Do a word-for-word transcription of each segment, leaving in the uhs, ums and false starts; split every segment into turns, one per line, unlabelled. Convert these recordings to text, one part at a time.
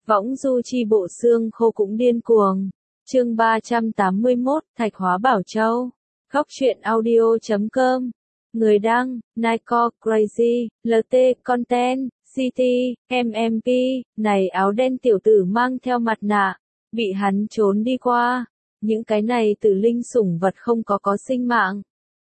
Võng du chi bộ xương khô cũng điên cuồng. Chương ba trăm tám mươi mốt, Thạch Hóa Bảo Châu. Góc truyện audio chấm com. Người đăng, Nico Crazy, lờ tê Content, City, em em pê, này áo đen tiểu tử mang theo mặt nạ, bị hắn trốn đi qua. Những cái này tử linh sủng vật không có có sinh mạng.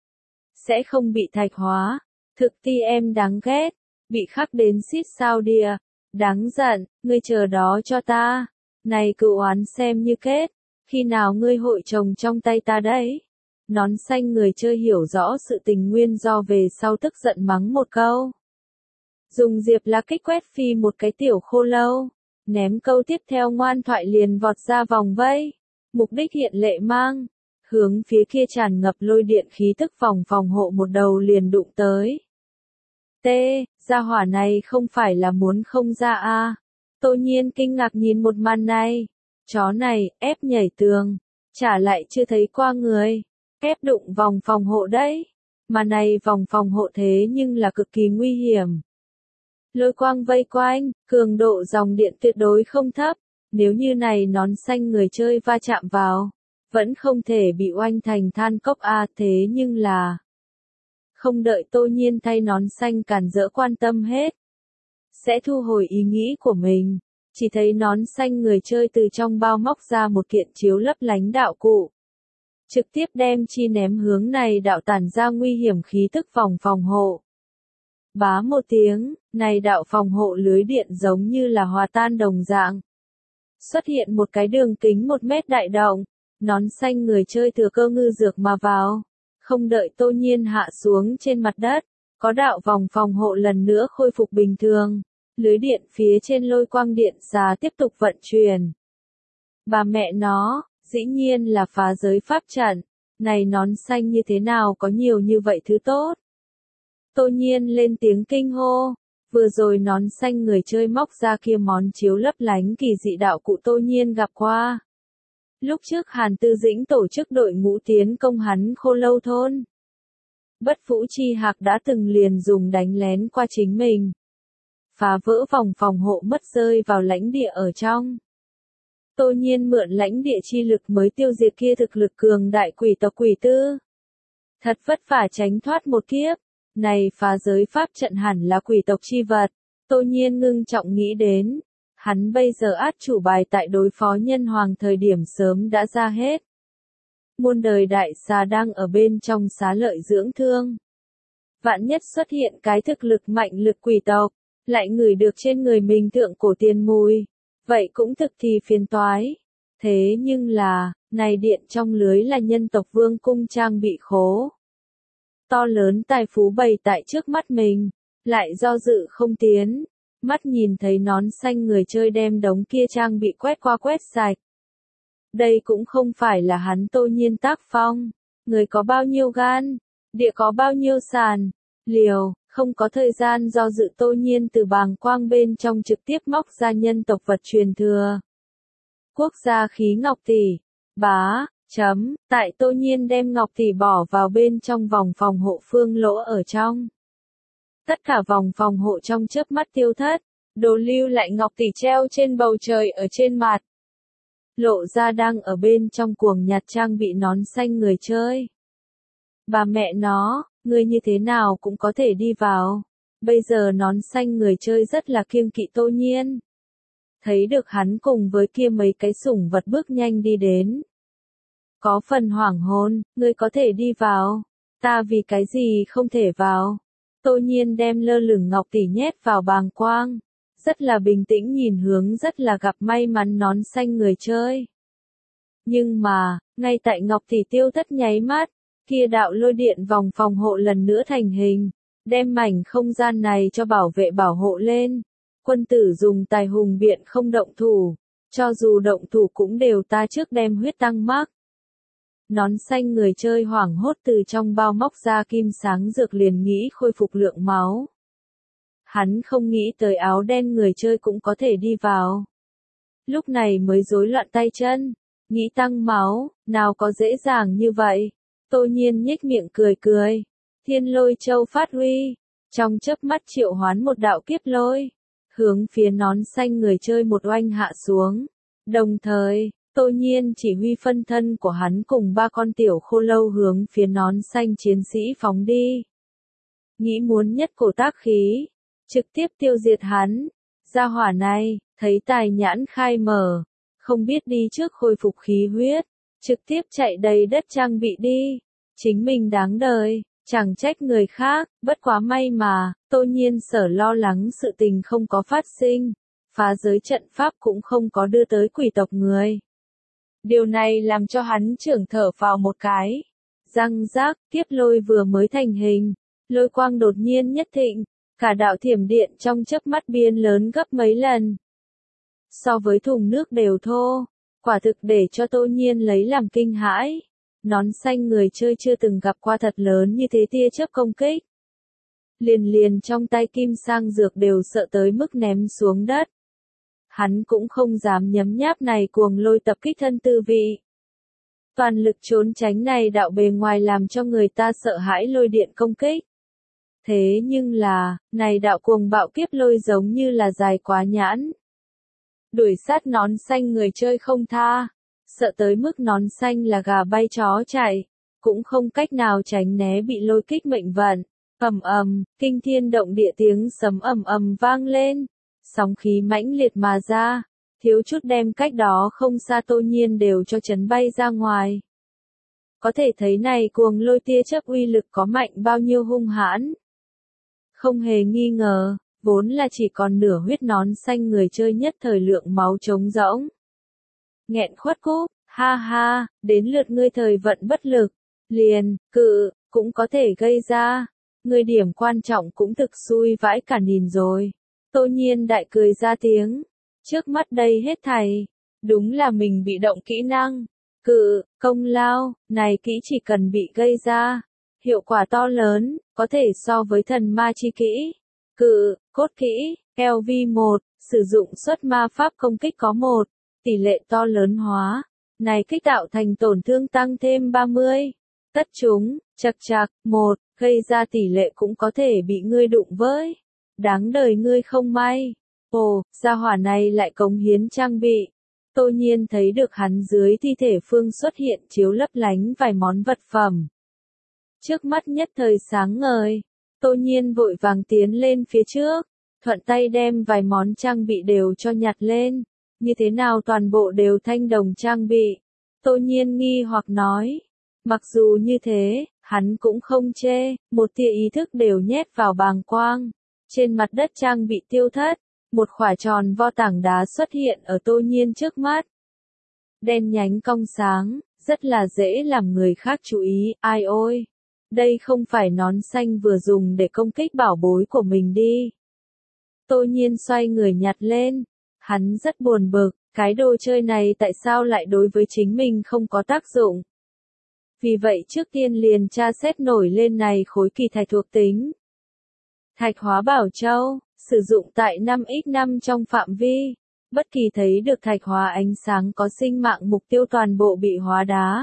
Sẽ không bị thạch hóa. Thực ti em đáng ghét, bị khắc đến xít sao đìa. Đáng giận, ngươi chờ đó cho ta. Này cựu oán xem như kết. Khi nào ngươi hội chồng trong tay ta đấy? Nón xanh người chơi hiểu rõ sự tình nguyên do về sau tức giận mắng một câu. Dùng diệp lá kích quét phi một cái tiểu khô lâu. Ném câu tiếp theo ngoan thoại liền vọt ra vòng vây. Mục đích hiện lệ mang. Hướng phía kia tràn ngập lôi điện khí tức vòng phòng hộ một đầu liền đụng tới. T, gia hỏa này không phải là muốn không ra a à. Tô Nhiên kinh ngạc nhìn một màn này. Chó này, ép nhảy tường. Trả lại chưa thấy qua người. Ép đụng vòng phòng hộ đấy. Mà này vòng phòng hộ thế nhưng là cực kỳ nguy hiểm. Lôi quang vây quanh, cường độ dòng điện tuyệt đối không thấp. Nếu như này nón xanh người chơi va chạm vào, vẫn không thể bị oanh thành than cốc a à, thế nhưng là... Không đợi Tô Nhiên thay nón xanh cản rỡ quan tâm hết. Sẽ thu hồi ý nghĩ của mình. Chỉ thấy nón xanh người chơi từ trong bao móc ra một kiện chiếu lấp lánh đạo cụ. Trực tiếp đem chi ném hướng này đạo tản ra nguy hiểm khí tức vòng phòng hộ. Bá một tiếng, này đạo phòng hộ lưới điện giống như là hòa tan đồng dạng. Xuất hiện một cái đường kính một mét đại động, nón xanh người chơi thừa cơ ngư dược mà vào. Không đợi Tô Nhiên hạ xuống trên mặt đất, có đạo vòng phòng hộ lần nữa khôi phục bình thường. Lưới điện phía trên lôi quang điện xà tiếp tục vận chuyển. Bà mẹ nó, dĩ nhiên là phá giới pháp trận. Này nón xanh như thế nào có nhiều như vậy thứ tốt. Tô Nhiên lên tiếng kinh hô. Vừa rồi nón xanh người chơi móc ra kia món chiếu lấp lánh kỳ dị đạo cụ Tô Nhiên gặp qua. Lúc trước Hàn Tư Dĩnh tổ chức đội ngũ tiến công hắn Khô Lâu thôn. Bất Vũ Chi Hạc đã từng liền dùng đánh lén qua chính mình. Phá vỡ vòng phòng hộ mất rơi vào lãnh địa ở trong. Tô Nhiên mượn lãnh địa chi lực mới tiêu diệt kia thực lực cường đại quỷ tộc quỷ tư. Thật vất vả tránh thoát một kiếp. Này phá giới pháp trận hẳn là quỷ tộc chi vật. Tô Nhiên ngưng trọng nghĩ đến. Hắn bây giờ át chủ bài tại đối phó nhân hoàng thời điểm sớm đã ra hết. Muôn đời đại xà đang ở bên trong xá lợi dưỡng thương. Vạn nhất xuất hiện cái thực lực mạnh lực quỷ tộc, lại ngửi được trên người mình thượng cổ tiền mùi. Vậy cũng thực thì phiền toái. Thế nhưng là, này điện trong lưới là nhân tộc vương cung trang bị khố. To lớn tài phú bày tại trước mắt mình, lại do dự không tiến. Mắt nhìn thấy nón xanh người chơi đem đống kia trang bị quét qua quét sạch. Đây cũng không phải là hắn Tô Nhiên tác phong. Người có bao nhiêu gan, địa có bao nhiêu sàn, liều, không có thời gian do dự Tô Nhiên từ bàng quang bên trong trực tiếp móc ra nhân tộc vật truyền thừa. Quốc gia khí ngọc tỷ, bá, chấm, tại Tô Nhiên đem ngọc tỷ bỏ vào bên trong vòng phòng hộ phương lỗ ở trong. Tất cả vòng phòng hộ trong chớp mắt tiêu thất, đồ lưu lại ngọc tỷ treo trên bầu trời ở trên mặt. Lộ ra đang ở bên trong cuồng nhặt trang bị nón xanh người chơi. Bà mẹ nó, người như thế nào cũng có thể đi vào. Bây giờ nón xanh người chơi rất là kiêng kỵ Tô Nhiên. Thấy được hắn cùng với kia mấy cái sủng vật bước nhanh đi đến. Có phần hoảng hồn, ngươi có thể đi vào. Ta vì cái gì không thể vào. Tô Nhiên đem lơ lửng ngọc tỷ nhét vào bàng quang. Rất là bình tĩnh nhìn hướng rất là gặp may mắn nón xanh người chơi. Nhưng mà, ngay tại ngọc tỷ tiêu thất nháy mắt, kia đạo lôi điện vòng phòng hộ lần nữa thành hình. Đem mảnh không gian này cho bảo vệ bảo hộ lên. Quân tử dùng tài hùng biện không động thủ. Cho dù động thủ cũng đều ta trước đem huyết tăng mắc. Nón xanh người chơi hoảng hốt từ trong bao móc ra kim sáng dược liền nghĩ khôi phục lượng máu. Hắn không nghĩ tới áo đen người chơi cũng có thể đi vào. Lúc này mới rối loạn tay chân, nghĩ tăng máu, nào có dễ dàng như vậy. Tô Nhiên nhếch miệng cười cười. Thiên lôi châu phát huy, trong chớp mắt triệu hoán một đạo kiếp lôi. hướng phía nón xanh người chơi một oanh hạ xuống. Đồng thời, Tô Nhiên chỉ huy phân thân của hắn cùng ba con tiểu khô lâu hướng phía nón xanh chiến sĩ phóng đi. Nghĩ muốn nhất cổ tác khí, trực tiếp tiêu diệt hắn. Gia hỏa này, thấy tài nhãn khai mở, không biết đi trước khôi phục khí huyết, trực tiếp chạy đầy đất trang bị đi. Chính mình đáng đời, chẳng trách người khác, bất quá may mà, Tô Nhiên sở lo lắng sự tình không có phát sinh, phá giới trận pháp cũng không có đưa tới quỷ tộc người. Điều này làm cho hắn trưởng thở vào một cái. Răng rác, kiếp lôi vừa mới thành hình, lôi quang đột nhiên nhất thịnh, cả đạo thiểm điện trong chớp mắt biến lớn gấp mấy lần. So với thùng nước đều thô, quả thực để cho Tô Nhiên lấy làm kinh hãi. Nón xanh người chơi chưa từng gặp qua thật lớn như thế tia chớp công kích. Liền liền trong tay kim sang dược đều sợ tới mức ném xuống đất. Hắn cũng không dám nhấm nháp này cuồng lôi tập kích thân tư vị. Toàn lực trốn tránh này đạo bề ngoài làm cho người ta sợ hãi lôi điện công kích. Thế nhưng là, này đạo cuồng bạo kiếp lôi giống như là dài quá nhãn. Đuổi sát nón xanh người chơi không tha, sợ tới mức nón xanh là gà bay chó chạy, cũng không cách nào tránh né bị lôi kích mệnh vận. Ầm ầm, kinh thiên động địa tiếng sấm ầm ầm vang lên, sóng khí mãnh liệt mà ra, thiếu chút đem cách đó không xa Tô Nhiên đều cho chấn bay ra ngoài. Có thể thấy này cuồng lôi tia chớp uy lực có mạnh bao nhiêu hung hãn. Không hề nghi ngờ, vốn là chỉ còn nửa huyết nón xanh người chơi nhất thời lượng máu trống rỗng. Nghẹn khuất cúp, ha ha, đến lượt ngươi thời vận bất lực, liền, cự, cũng có thể gây ra. Người điểm quan trọng cũng thực xui vãi cả nhìn rồi. Tô Nhiên đại cười ra tiếng. Trước mắt đây hết thảy. Đúng là mình bị động kỹ năng. Cự, công lao, này kỹ chỉ cần bị gây ra. Hiệu quả to lớn, có thể so với thần ma chi kỹ. Cự, cốt kỹ, L V một, sử dụng xuất ma pháp công kích có một. Tỷ lệ to lớn hóa. Này kích tạo thành tổn thương tăng thêm ba mươi. Tất chúng, chật chạc, một, gây ra tỷ lệ cũng có thể bị ngươi đụng với. Đáng đời ngươi không may. Ồ, gia hỏa này lại cống hiến trang bị. Tô Nhiên thấy được hắn dưới thi thể phương xuất hiện chiếu lấp lánh vài món vật phẩm. Trước mắt nhất thời sáng ngời, Tô Nhiên vội vàng tiến lên phía trước, thuận tay đem vài món trang bị đều cho nhặt lên. Như thế nào toàn bộ đều thanh đồng trang bị? Tô Nhiên nghi hoặc nói. Mặc dù như thế, hắn cũng không chê, một tia ý thức đều nhét vào bàng quang. Trên mặt đất trang bị tiêu thất, một khỏa tròn vo tảng đá xuất hiện ở Tô Nhiên trước mắt. Đen nhánh cong sáng, rất là dễ làm người khác chú ý, ai ôi. Đây không phải nón xanh vừa dùng để công kích bảo bối của mình đi. Tô Nhiên xoay người nhặt lên, hắn rất buồn bực, cái đồ chơi này tại sao lại đối với chính mình không có tác dụng. Vì vậy trước tiên liền tra xét nổi lên này khối kỳ thạch thuộc tính. Thạch hóa bảo châu, sử dụng tại năm nhân năm trong phạm vi. Bất kỳ thấy được thạch hóa ánh sáng có sinh mạng mục tiêu toàn bộ bị hóa đá.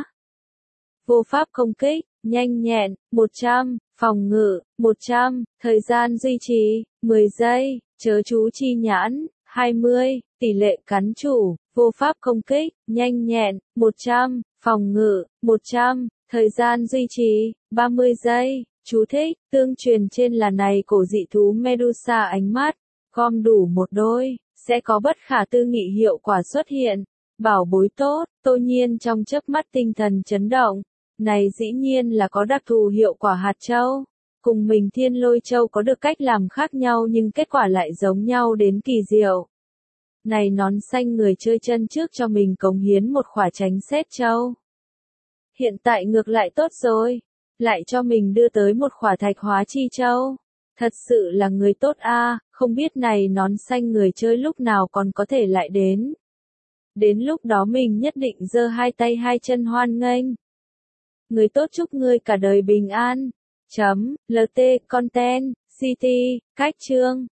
Vô pháp công kích, nhanh nhẹn, một trăm, phòng ngự, một trăm, thời gian duy trì, mười giây, chớ chú chi nhãn, hai mươi, tỷ lệ cắn chủ, vô pháp công kích, nhanh nhẹn, một trăm, phòng ngự, một trăm, thời gian duy trì, ba mươi giây. Chú thích, tương truyền trên là này cổ dị thú Medusa ánh mắt, gom đủ một đôi, sẽ có bất khả tư nghị hiệu quả xuất hiện. Bảo bối tốt, Tô Nhiên trong chớp mắt tinh thần chấn động. Này dĩ nhiên là có đặc thù hiệu quả hạt châu. Cùng mình thiên lôi châu có được cách làm khác nhau nhưng kết quả lại giống nhau đến kỳ diệu. Này nón xanh người chơi chân trước cho mình cống hiến một khỏa tránh xét châu. Hiện tại ngược lại tốt rồi. Lại cho mình đưa tới một khỏa thạch hóa chi châu. Thật sự là người tốt a, không biết này nón xanh người chơi lúc nào còn có thể lại đến. Đến lúc đó mình nhất định giơ hai tay hai chân hoan nghênh. Người tốt chúc ngươi cả đời bình an. Chấm, lt, content, city, cách chương.